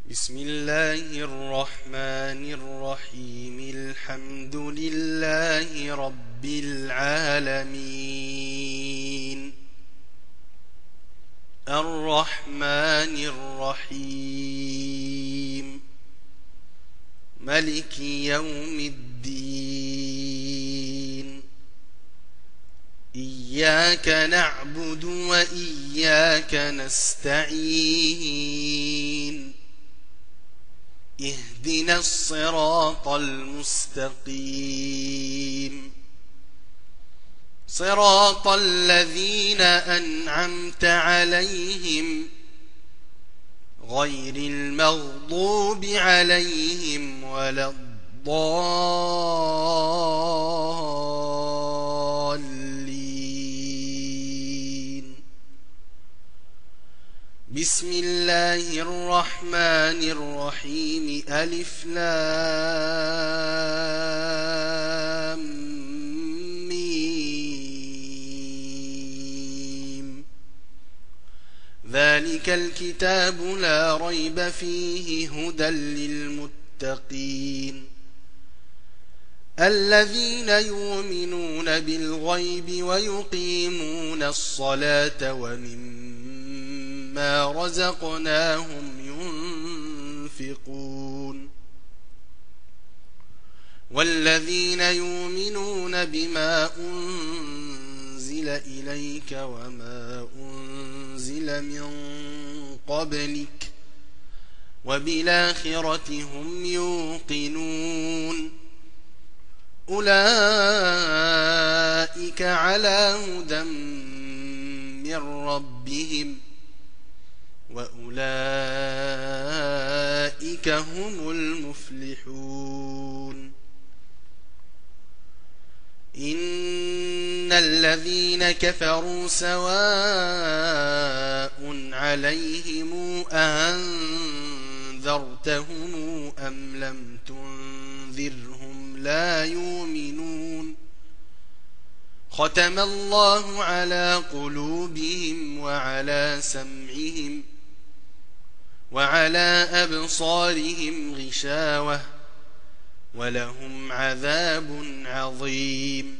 بسم الله الرحمن الرحيم. الحمد لله رب العالمين، الرحمن الرحيم، ملك يوم الدين. إياك نعبد وإياك نستعين. اهدنا الصراط المستقيم، صراط الذين أنعمت عليهم غير المغضوب عليهم ولا الضالين. بسم الله الرحمن الرحيم. ألف لام ميم. ذلك الكتاب لا ريب فيه هدى للمتقين، الذين يؤمنون بالغيب ويقيمون الصلاة ومما رزقناهم ينفقون، والذين يؤمنون بما أنزل إليك وما أنزل من قبلك وبالآخرة هم يوقنون، أولئك على هدى من ربهم وأولئك هم المفلحون. إن الذين كفروا سواء عليهم أأنذرتهم أم لم تنذرهم لا يؤمنون. ختم الله على قلوبهم وعلى سمعهم وعلى أبصارهم غشاوة ولهم عذاب عظيم.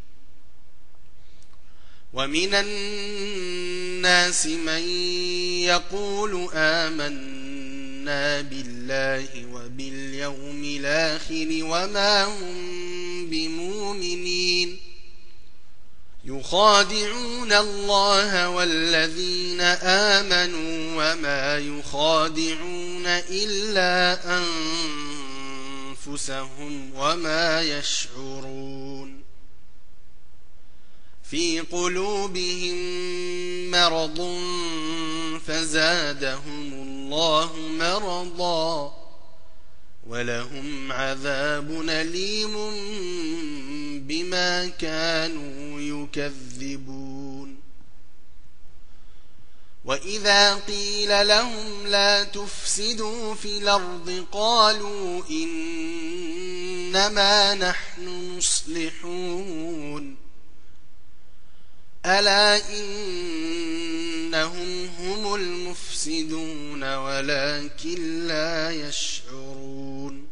ومن الناس من يقول آمنا بالله وباليوم الآخر وما هم بمؤمنين، يخادعون الله والذين آمنوا وما يخادعون إلا أنفسهم وما يشعرون. في قلوبهم مرض فزادهم الله مرضا ولهم عذاب أليم بما كانوا يكذبون. وإذا قيل لهم لا تفسدوا في الأرض قالوا إنما نحن مصلحون، ألا إنهم هم المفسدون ولكن لا يشعرون.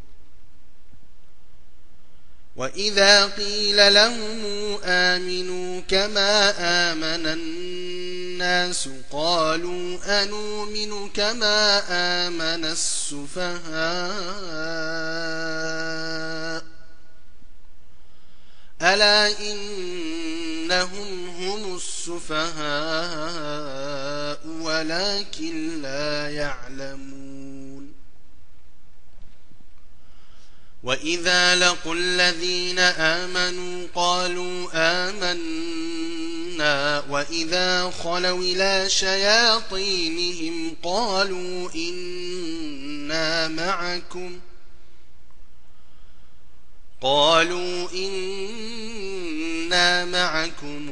وإذا قيل لهم آمنوا كما آمن الناس قالوا أنؤمن كما آمن السفهاء، ألا إنهم هم السفهاء ولكن لا يعلمون. وإذا لقوا الذين آمنوا قالوا آمنا وإذا خلوا إلى شياطينهم قالوا إنا معكم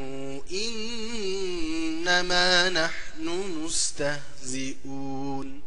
إنما نحن مستهزئون.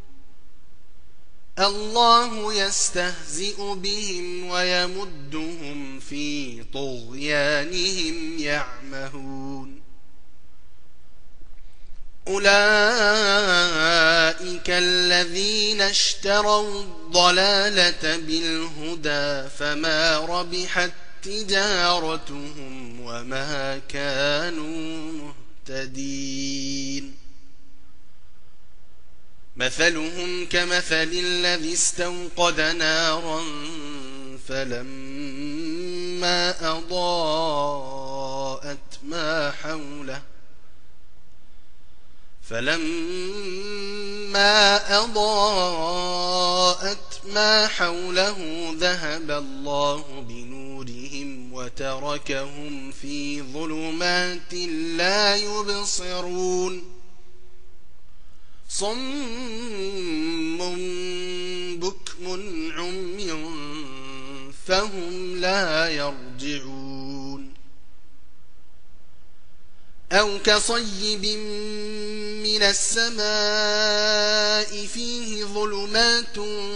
الله يستهزئ بهم ويمدهم في طغيانهم يعمهون. أولئك الذين اشتروا الضلالة بالهدى فما ربحت تجارتهم وما كانوا مهتدين مثلهم كمثل الذي استوقد نارا فلما أضاءت ما حوله ذهب الله بنورهم وتركهم في ظلمات لا يبصرون صم بكم عمي فهم لا يرجعون أو كصيب من السماء فيه ظلمات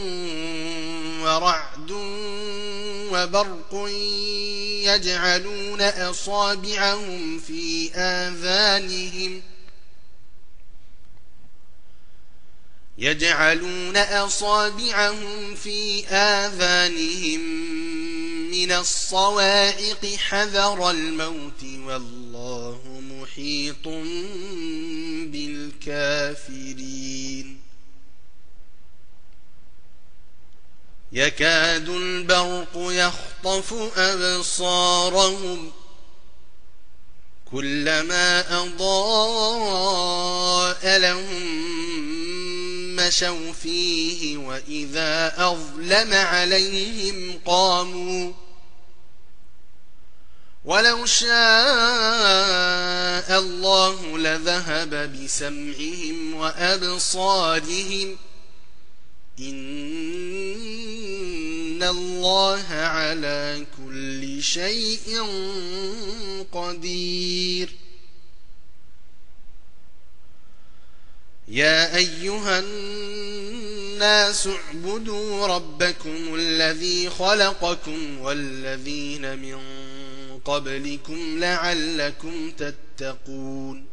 ورعد وبرق يجعلون أصابعهم في آذانهم من الصواعق حذر الموت والله محيط بالكافرين يكاد البرق يخطف أبصارهم كلما أضاء لهم مشوا فيه وإذا أظلم عليهم قاموا ولو شاء الله لذهب بسمعهم وأبصارهم إن الله على كل شيء قدير يا أيها الناس اعبدوا ربكم الذي خلقكم والذين من قبلكم لعلكم تتقون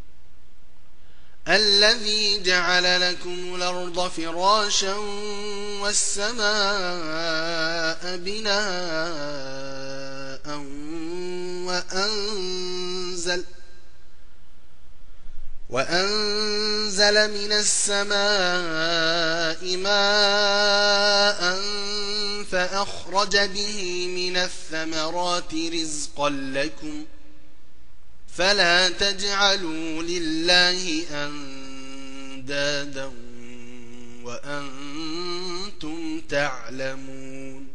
الذي جعل لكم الأرض فراشا والسماء بناء وأنزل من السماء ماء فأخرج به من الثمرات رزقا لكم فلا تجعلوا لله أندادا وأنتم تعلمون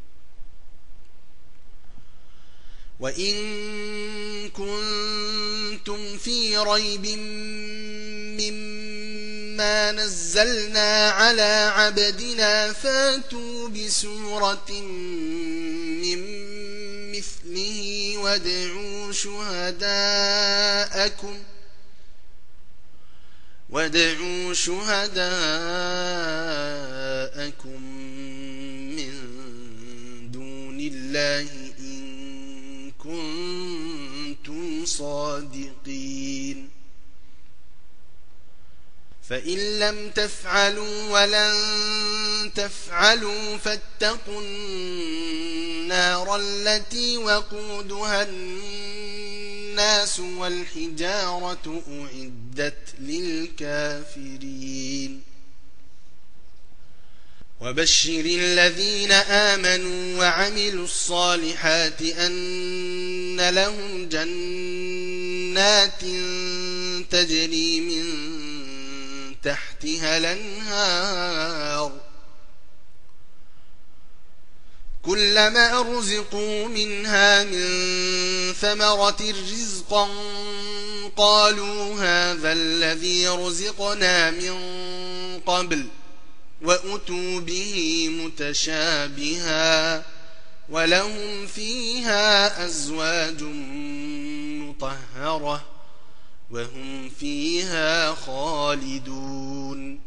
وإن كنتم في ريب مما نزلنا على عبدنا فاتوا بسورة من مثله وادعوا شهداءكم من دون الله إن كنتم صادقين فإن لم تفعلوا ولن تفعلوا فاتقوا النار التي وقودها الناس والحجارة أعدت للكافرين وبشر الذين آمنوا وعملوا الصالحات أن لهم جنات تجري من تحتها الأنهار كلما رزقوا منها من ثمرة رزقا قالوا هذا الذي رزقنا من قبل وأتوا به متشابها ولهم فيها أزواج مطهرة وهم فيها خالدون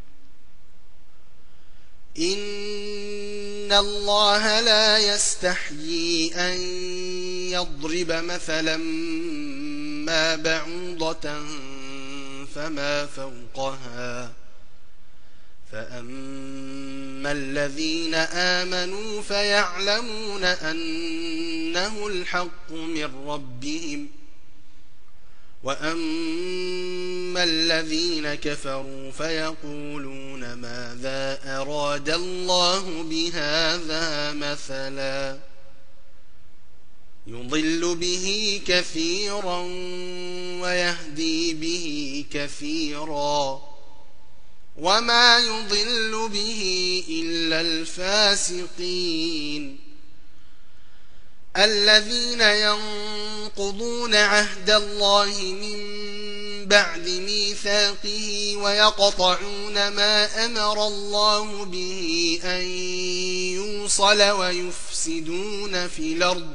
إن الله لا يستحيي أن يضرب مثلا ما بعوضة فما فوقها فأما الذين آمنوا فيعلمون أنه الحق من ربهم وأما الذين كفروا فيقولون ماذا أراد الله بهذا مثلا يضل به كثيرا ويهدي به كثيرا وما يضل به إلا الفاسقين الذين ينقضون عهد الله من بعد ميثاقه ويقطعون ما أمر الله به أن يوصل ويفسدون في الأرض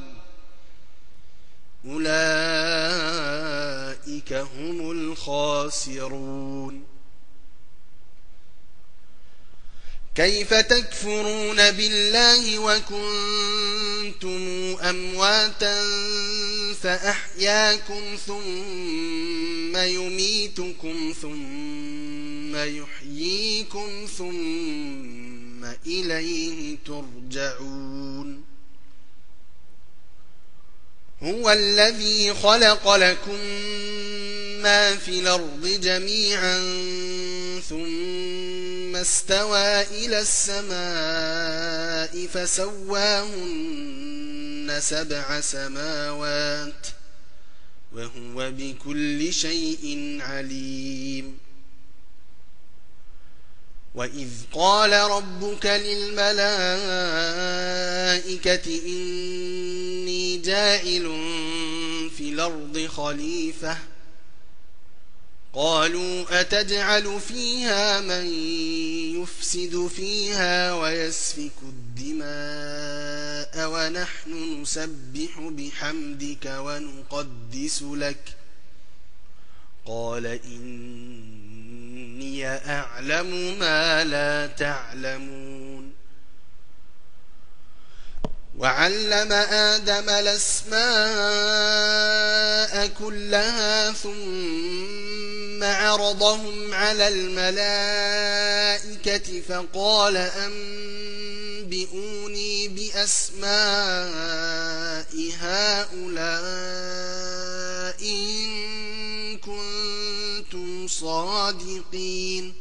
أولئك هم الخاسرون كيف تكفرون بالله وكنتم أمواتا فأحياكم ثم يميتكم ثم يحييكم ثم إليه ترجعون هو الذي خلق لكم ما في الأرض جميعا ثم استوى إلى السماء فسواهن 7 سماوات وهو بكل شيء عليم وإذ قال ربك للملائكة إني جاعل في الأرض خليفة قالوا أتجعل فيها من يفسد فيها ويسفك الدماء ونحن نسبح بحمدك ونقدس لك قال إني أعلم ما لا تعلمون وعلم آدم الأسماء كلها ثم عرضهم على الملائكة فقال أنبئوني بأسماء هؤلاء إن كنتم صادقين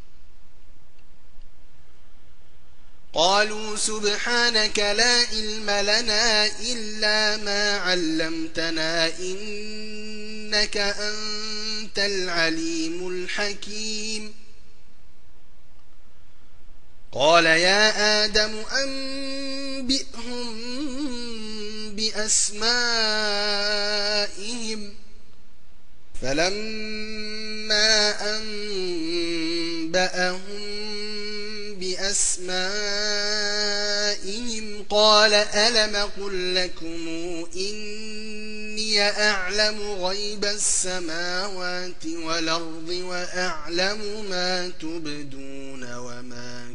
قالوا سبحانك لا علم لنا إلا ما علمتنا إنك أنت العليم الحكيم قال يا آدم أنبئهم بأسمائهم فلما أنبأهم بأسمائهم قال ألم قل لكم إني أعلم غيب السماوات والأرض وأعلم ما تبدون وما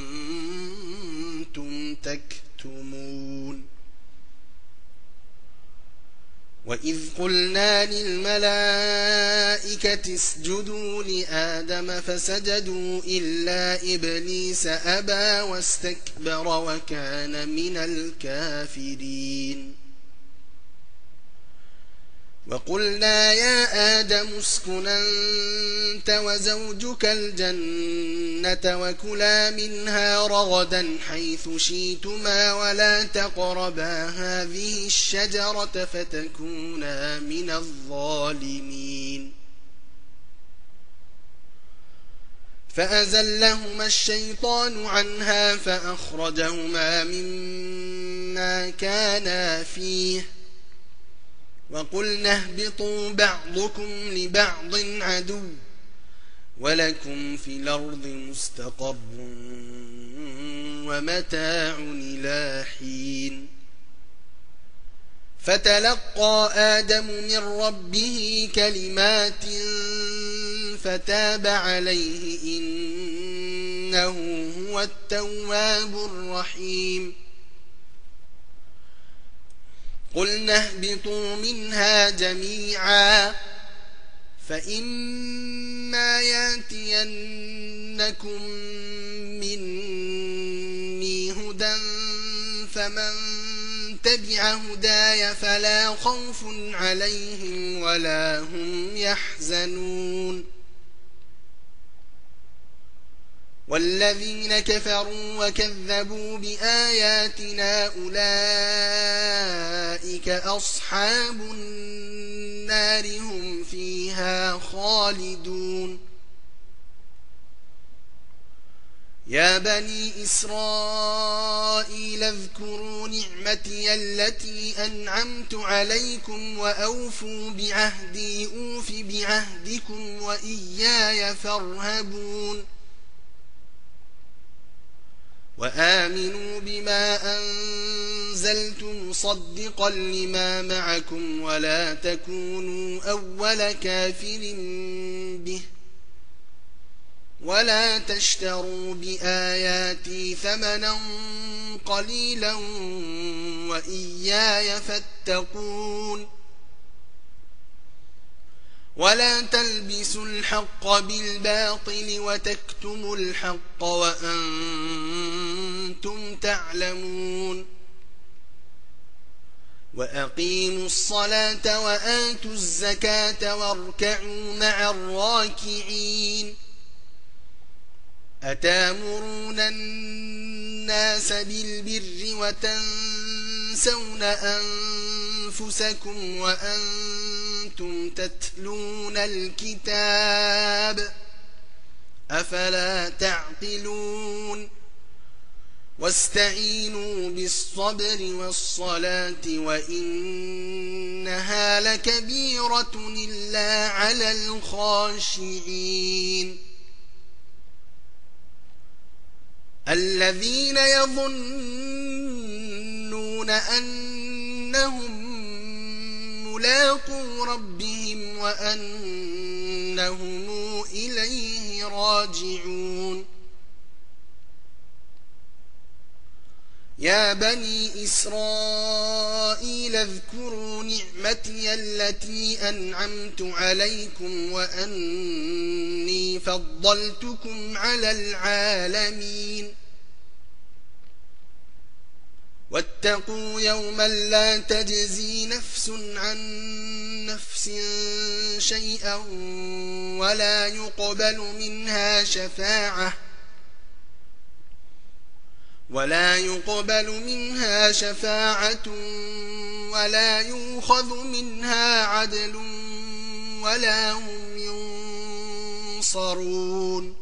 كنتم تكتمون وإذ قلنا للملائكة اسجدوا لآدم فسجدوا إلا إبليس أبى واستكبر وكان من الكافرين وقلنا يا آدم اسكن أنت وزوجك الجنة وكلا منها رغدا حيث شئتما ولا تقربا هذه الشجرة فتكونا من الظالمين فأزلهما الشيطان عنها فأخرجهما مما كانا فيه وقلنا اهبطوا بعضكم لبعض عدو ولكم في الأرض مستقر ومتاع إلى حين فتلقى آدم من ربه كلمات فتاب عليه إنه هو التواب الرحيم قلنا اهبطوا منها جميعا فإما ياتينكم مني هدى فمن تبع هداي فلا خوف عليهم ولا هم يحزنون والذين كفروا وكذبوا بآياتنا أولئك أصحاب النار هم فيها خالدون يا بني إسرائيل اذكروا نعمتي التي أنعمت عليكم وأوفوا بعهدي أوف بعهدكم وإياي فارهبون وآمنوا بما أنزلت مصدقا لما معكم ولا تكونوا أول كافر به ولا تشتروا بآياتي ثمنا قليلا وإياي فاتقون ولا تلبسوا الحق بالباطل وتكتموا الحق وأنتم تعلمون وأقيموا الصلاة وآتوا الزكاة واركعوا مع الراكعين أتامرون الناس بالبر وتنسون أنفسكم وأنتم تتلون الكتاب أفلا تعقلون واستعينوا بالصبر والصلاة وإنها لكبيرة إلا على الخاشعين الذين يظنون أنهم ملاقو ربهم وأنهم إليه راجعون يا بني إسرائيل اذكروا نعمتي التي أنعمت عليكم وأني فضلتكم على العالمين واتقوا يوما لا تجزي نفس عن نفس شيئا ولا يقبل منها شفاعة ولا يؤخذ منها عدل ولا هم ينصرون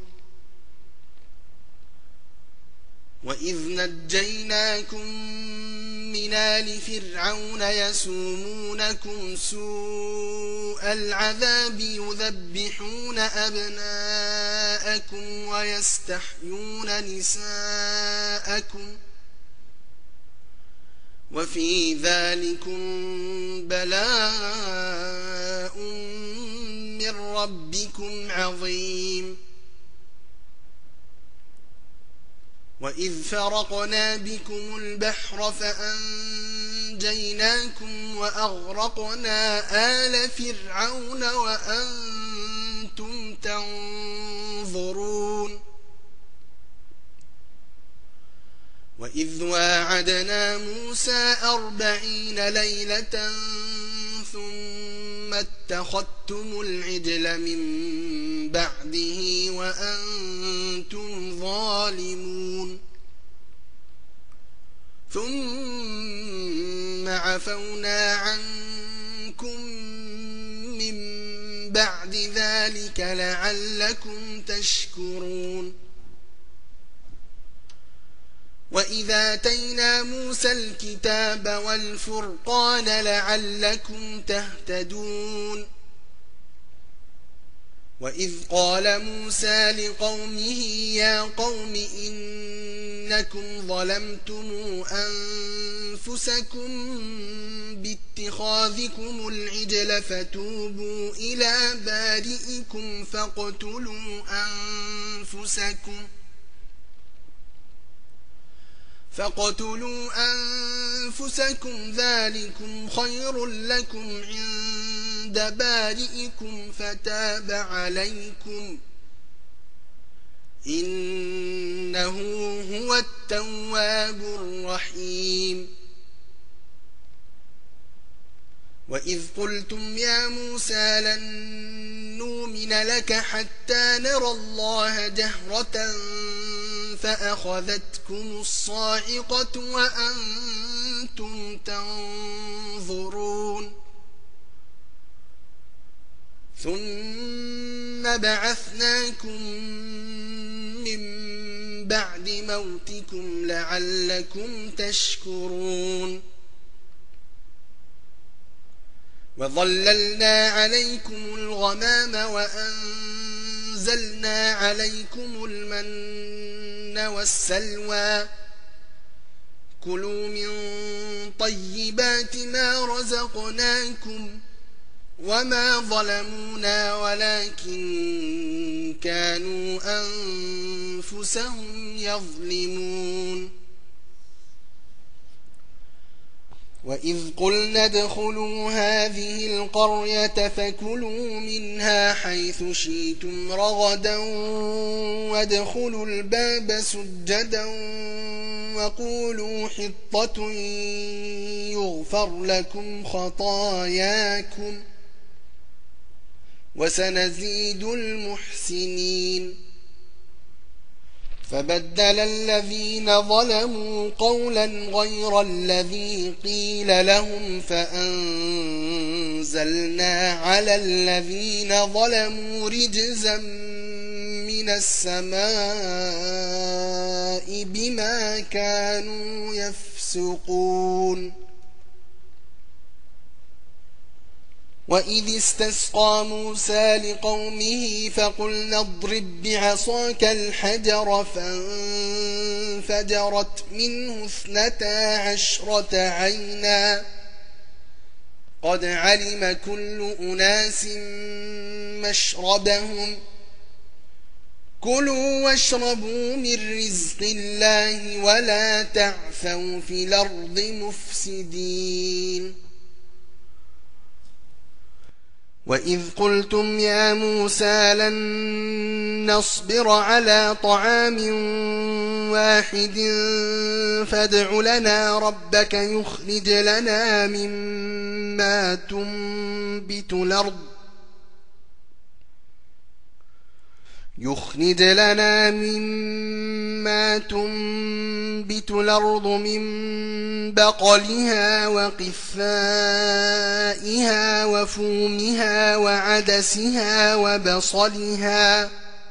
وإذ نجيناكم من آل فرعون يسومونكم سوء العذاب يذبحون أبناءكم ويستحيون نساءكم وفي ذلكم بلاء من ربكم عظيم وإذ فرقنا بكم البحر فأنجيناكم وأغرقنا آل فرعون وأنتم تنظرون وإذ واعدنا موسى 40 ليلة ثم اتخذتم العجل من بعده وأنتم ظالمون ثم عفونا عنكم من بعد ذلك لعلكم تشكرون وإذا آتينا موسى الكتاب والفرقان لعلكم تهتدون وإذ قال موسى لقومه يا قوم إنكم ظلمتم أنفسكم باتخاذكم العجل فتوبوا إلى بارئكم فاقتلوا أنفسكم ذلكم خير لكم عند عند بارئكم فتاب عليكم إنه هو التواب الرحيم وإذ قلتم يا موسى لن نؤمن لك حتى نرى الله جهرة فأخذتكم الصاعقة وأنتم تنظرون ثم بعثناكم من بعد موتكم لعلكم تشكرون وظللنا عليكم الغمام وأنزلنا عليكم المن والسلوى كلوا من طيبات ما رزقناكم وما ظلمونا ولكن كانوا أنفسهم يظلمون وإذ قلنا ادخلوا هذه القرية فكلوا منها حيث شئتم رغدا وادخلوا الباب سجدا وقولوا حطة يغفر لكم خطاياكم وسنزيد المحسنين فبدل الذين ظلموا قولا غير الذي قيل لهم فأنزلنا على الذين ظلموا رجزا من السماء بما كانوا يفسقون وإذ استسقى موسى لقومه فقلنا اضرب بعصاك الحجر فانفجرت منه 12 عينا قد علم كل أناس مشربهم كلوا واشربوا من رزق الله ولا تعثوا في الأرض مفسدين وإذ قلتم يا موسى لن نصبر على طعام واحد فادع لنا ربك يخرج لنا مما تنبت الأرض من بقلها وقثائها وفومها وعدسها وبصلها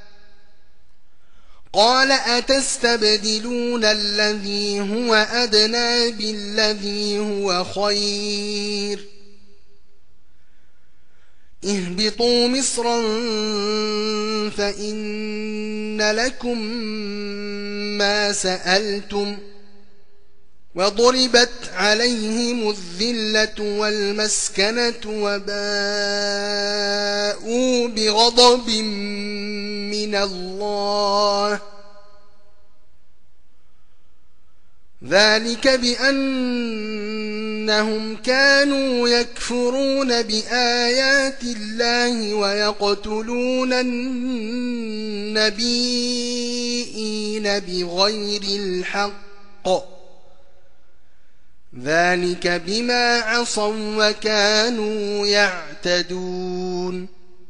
قال أتستبدلون الذي هو أدنى بالذي هو خير اهبطوا مصرا فإن لكم ما سألتم وضربت عليهم الذلة والمسكنة وباءوا بغضب من الله ذلك بأنهم كانوا يكفرون بآيات الله ويقتلون النبيين بغير الحق ذلك بما عصوا وكانوا يعتدون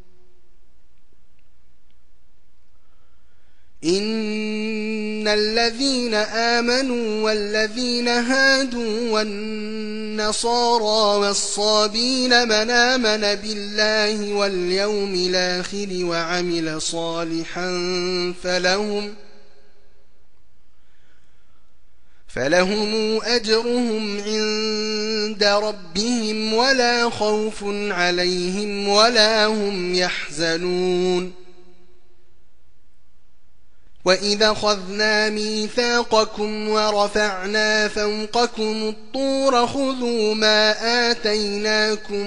إن الذين آمنوا والذين هادوا والنصارى والصابين من آمن بالله واليوم الآخر وعمل صالحا فلهم أجرهم عند ربهم ولا خوف عليهم ولا هم يحزنون وإذا أخذنا ميثاقكم ورفعنا فوقكم الطور خذوا ما آتيناكم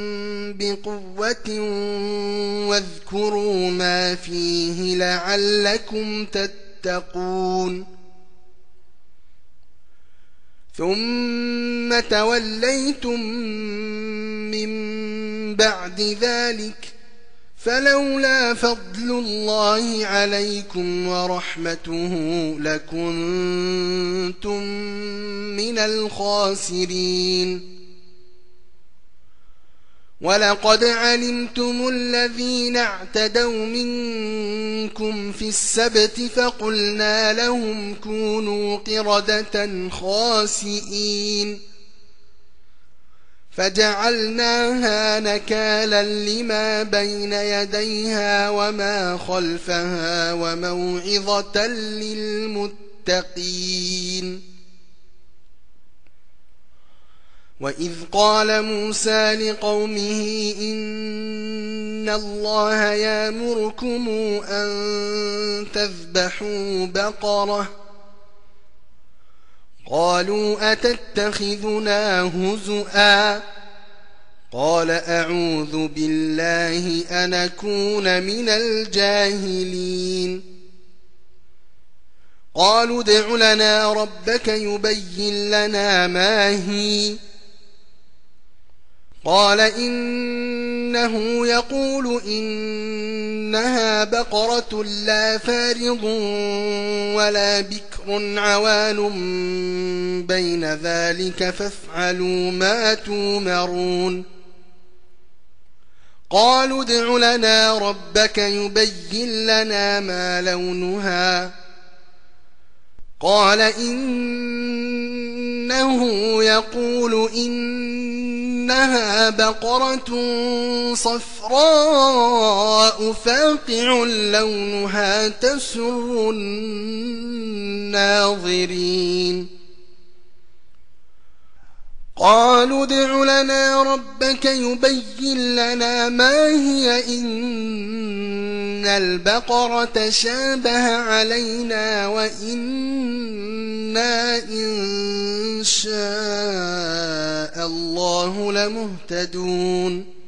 بقوة واذكروا ما فيه لعلكم تتقون ثم توليتم من بعد ذلك فلولا فضل الله عليكم ورحمته لكنتم من الخاسرين ولقد علمتم الذين اعتدوا منكم في السبت فقلنا لهم كونوا قردة خاسئين فجعلناها نكالا لما بين يديها وما خلفها وموعظة للمتقين وإذ قال موسى لقومه إن الله يأمركم أن تذبحوا بقرة قالوا أتتخذنا هزؤا قال أعوذ بالله أن أكون من الجاهلين قالوا ادع لنا ربك يبين لنا ما هي قال إنه يقول إنها بقرة لا فارض ولا بكر عوان بين ذلك فافعلوا ما تؤمرون قالوا ادع لنا ربك يبين لنا ما لونها قال إنه يقول إنها بقرة صفراء فاقع لونها تسر الناظرين قالوا ادع لنا ربك يبين لنا ما هي إن البقرة شابه علينا وإنا إن شاء الله لمهتدون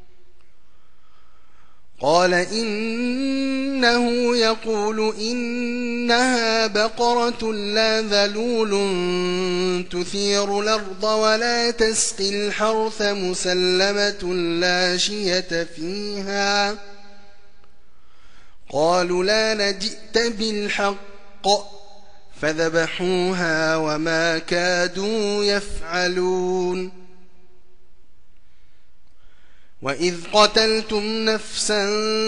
قال إنه يقول إنها بقرة لا ذلول تثير الأرض ولا تسقي الحرث مسلمة لا شية فيها قالوا لا جئت بالحق فذبحوها وما كادوا يفعلون وإذ قتلتم نفسا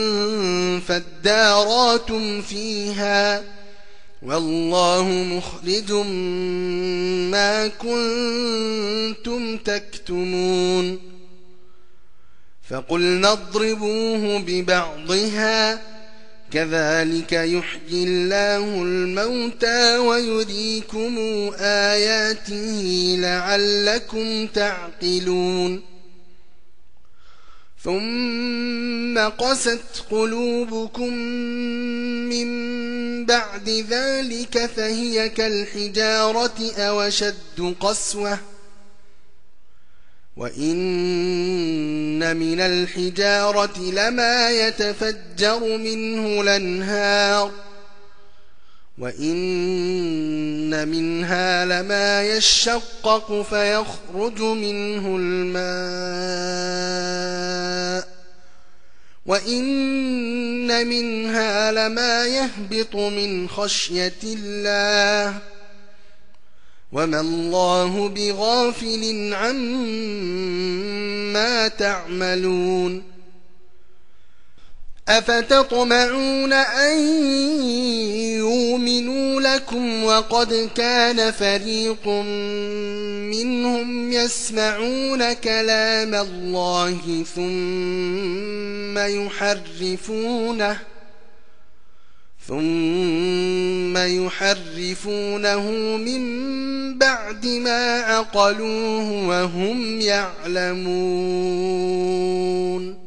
فادارأتم فيها والله مخرج ما كنتم تكتمون فقلنا اضربوه ببعضها كذلك يحيي الله الموتى ويريكم آياته لعلكم تعقلون ثم قست قلوبكم من بعد ذلك فهي كالحجارة أو أشد قسوة وإن من الحجارة لما يتفجر منه الأنهار وإن منها لما يشقق فيخرج منه الماء وإن منها لما يهبط من خشية الله وما الله بغافل عما تعملون أفتطمعون أن يؤمنوا لكم وقد كان فريق منهم يسمعون كلام الله ثم يحرفونه من بعد ما عقلوه وهم يعلمون